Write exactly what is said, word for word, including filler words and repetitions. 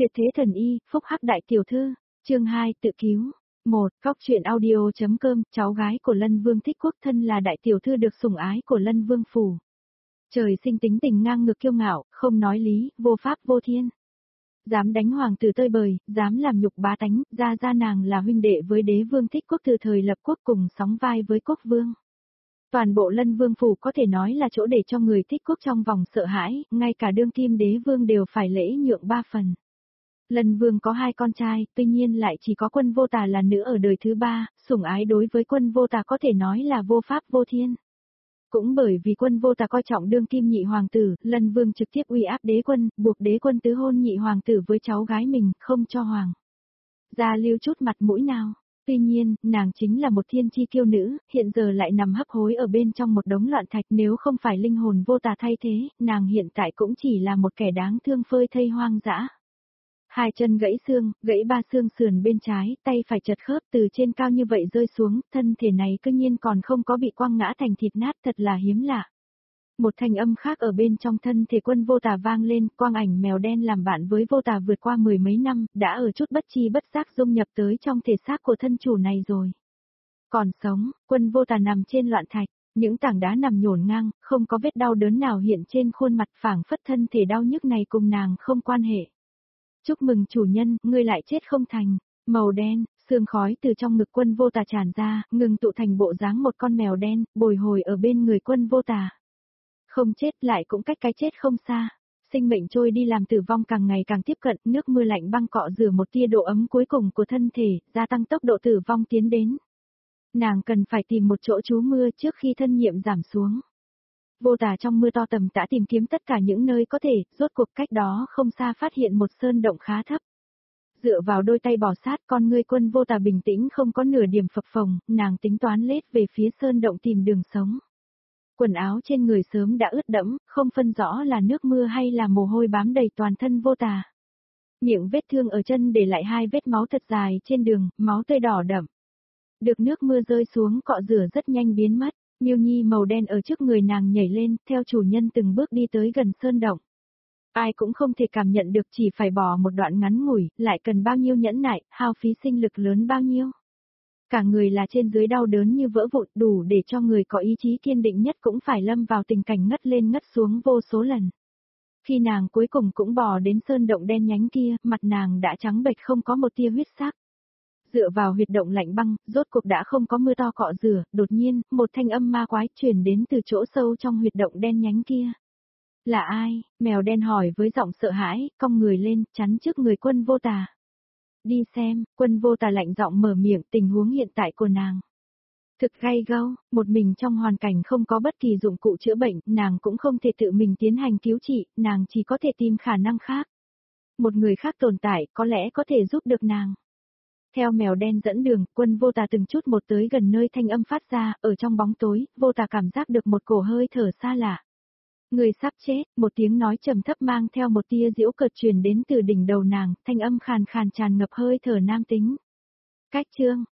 Tuyệt thế thần y, phúc hắc đại tiểu thư, chương hai tự cứu. một. Góc truyện audio.com, cháu gái của Lân Vương Thích Quốc thân là đại tiểu thư được sủng ái của Lân Vương phủ. Trời sinh tính tình ngang ngược kiêu ngạo, không nói lý, vô pháp vô thiên. Dám đánh hoàng tử tơi bời, dám làm nhục bá tánh, ra ra nàng là huynh đệ với đế vương Thích Quốc từ thời lập quốc cùng sóng vai với quốc vương. Toàn bộ Lân Vương phủ có thể nói là chỗ để cho người Thích Quốc trong vòng sợ hãi, ngay cả đương kim đế vương đều phải lễ nhượng ba phần. Lân Vương có hai con trai, tuy nhiên lại chỉ có Quân Vô Tà là nữ ở đời thứ ba, sủng ái đối với Quân Vô Tà có thể nói là vô pháp vô thiên. Cũng bởi vì Quân Vô Tà coi trọng đương kim nhị hoàng tử, Lân Vương trực tiếp uy áp đế quân, buộc đế quân tứ hôn nhị hoàng tử với cháu gái mình, không cho hoàng gia lưu chút mặt mũi nào. Tuy nhiên, nàng chính là một thiên chi kiêu nữ, hiện giờ lại nằm hấp hối ở bên trong một đống loạn thạch, nếu không phải linh hồn Vô Tà thay thế, nàng hiện tại cũng chỉ là một kẻ đáng thương phơi thây hoang dã. Hai chân gãy xương, gãy ba xương sườn bên trái, tay phải chật khớp từ trên cao như vậy rơi xuống, thân thể này cư nhiên còn không có bị quăng ngã thành thịt nát, thật là hiếm lạ. Một thanh âm khác ở bên trong thân thể Quân Vô Tà vang lên, quang ảnh mèo đen làm bạn với Vô Tà vượt qua mười mấy năm, đã ở chút bất chi bất giác dung nhập tới trong thể xác của thân chủ này rồi. Còn sống, Quân Vô Tà nằm trên loạn thạch, những tảng đá nằm nhổn ngang, không có vết đau đớn nào hiện trên khuôn mặt, phảng phất thân thể đau nhức này cùng nàng không quan hệ. Chúc mừng chủ nhân, ngươi lại chết không thành. Màu đen, sương khói từ trong ngực Quân Vô Tà tràn ra, ngừng tụ thành bộ dáng một con mèo đen, bồi hồi ở bên người Quân Vô Tà. Không chết lại cũng cách cái chết không xa. Sinh mệnh trôi đi làm tử vong càng ngày càng tiếp cận, nước mưa lạnh băng cọ rửa một tia độ ấm cuối cùng của thân thể, gia tăng tốc độ tử vong tiến đến. Nàng cần phải tìm một chỗ trú mưa trước khi thân nhiễm giảm xuống. Vô Tà trong mưa to tầm tã tìm kiếm tất cả những nơi có thể, rốt cuộc cách đó không xa phát hiện một sơn động khá thấp. Dựa vào đôi tay bò sát, con ngươi Quân Vô Tà bình tĩnh không có nửa điểm phập phồng, nàng tính toán lết về phía sơn động tìm đường sống. Quần áo trên người sớm đã ướt đẫm, không phân rõ là nước mưa hay là mồ hôi bám đầy toàn thân Vô Tà. Miệng vết thương ở chân để lại hai vết máu thật dài trên đường, máu tươi đỏ đậm. Được nước mưa rơi xuống cọ rửa rất nhanh biến mất. Miêu Nhi màu đen ở trước người nàng nhảy lên, theo chủ nhân từng bước đi tới gần sơn động. Ai cũng không thể cảm nhận được chỉ phải bỏ một đoạn ngắn ngủi, lại cần bao nhiêu nhẫn nại, hao phí sinh lực lớn bao nhiêu. Cả người là trên dưới đau đớn như vỡ vụn, đủ để cho người có ý chí kiên định nhất cũng phải lâm vào tình cảnh ngất lên ngất xuống vô số lần. Khi nàng cuối cùng cũng bò đến sơn động đen nhánh kia, mặt nàng đã trắng bệch không có một tia huyết sắc. Dựa vào huyệt động lạnh băng, rốt cuộc đã không có mưa to cọ rửa, đột nhiên, một thanh âm ma quái truyền đến từ chỗ sâu trong huyệt động đen nhánh kia. Là ai? Mèo đen hỏi với giọng sợ hãi, cong người lên, chắn trước người Quân Vô Tà. Đi xem, Quân Vô Tà lạnh giọng mở miệng, tình huống hiện tại của nàng. Thực gay gâu, một mình trong hoàn cảnh không có bất kỳ dụng cụ chữa bệnh, nàng cũng không thể tự mình tiến hành cứu trị, nàng chỉ có thể tìm khả năng khác. Một người khác tồn tại, có lẽ có thể giúp được nàng. Theo mèo đen dẫn đường, Quân Vô Tà từng chút một tới gần nơi thanh âm phát ra, ở trong bóng tối, Vô Tà cảm giác được một cổ hơi thở xa lạ. Người sắp chết, một tiếng nói trầm thấp mang theo một tia giễu cợt truyền đến từ đỉnh đầu nàng, thanh âm khàn khàn tràn ngập hơi thở nam tính. Cách chương,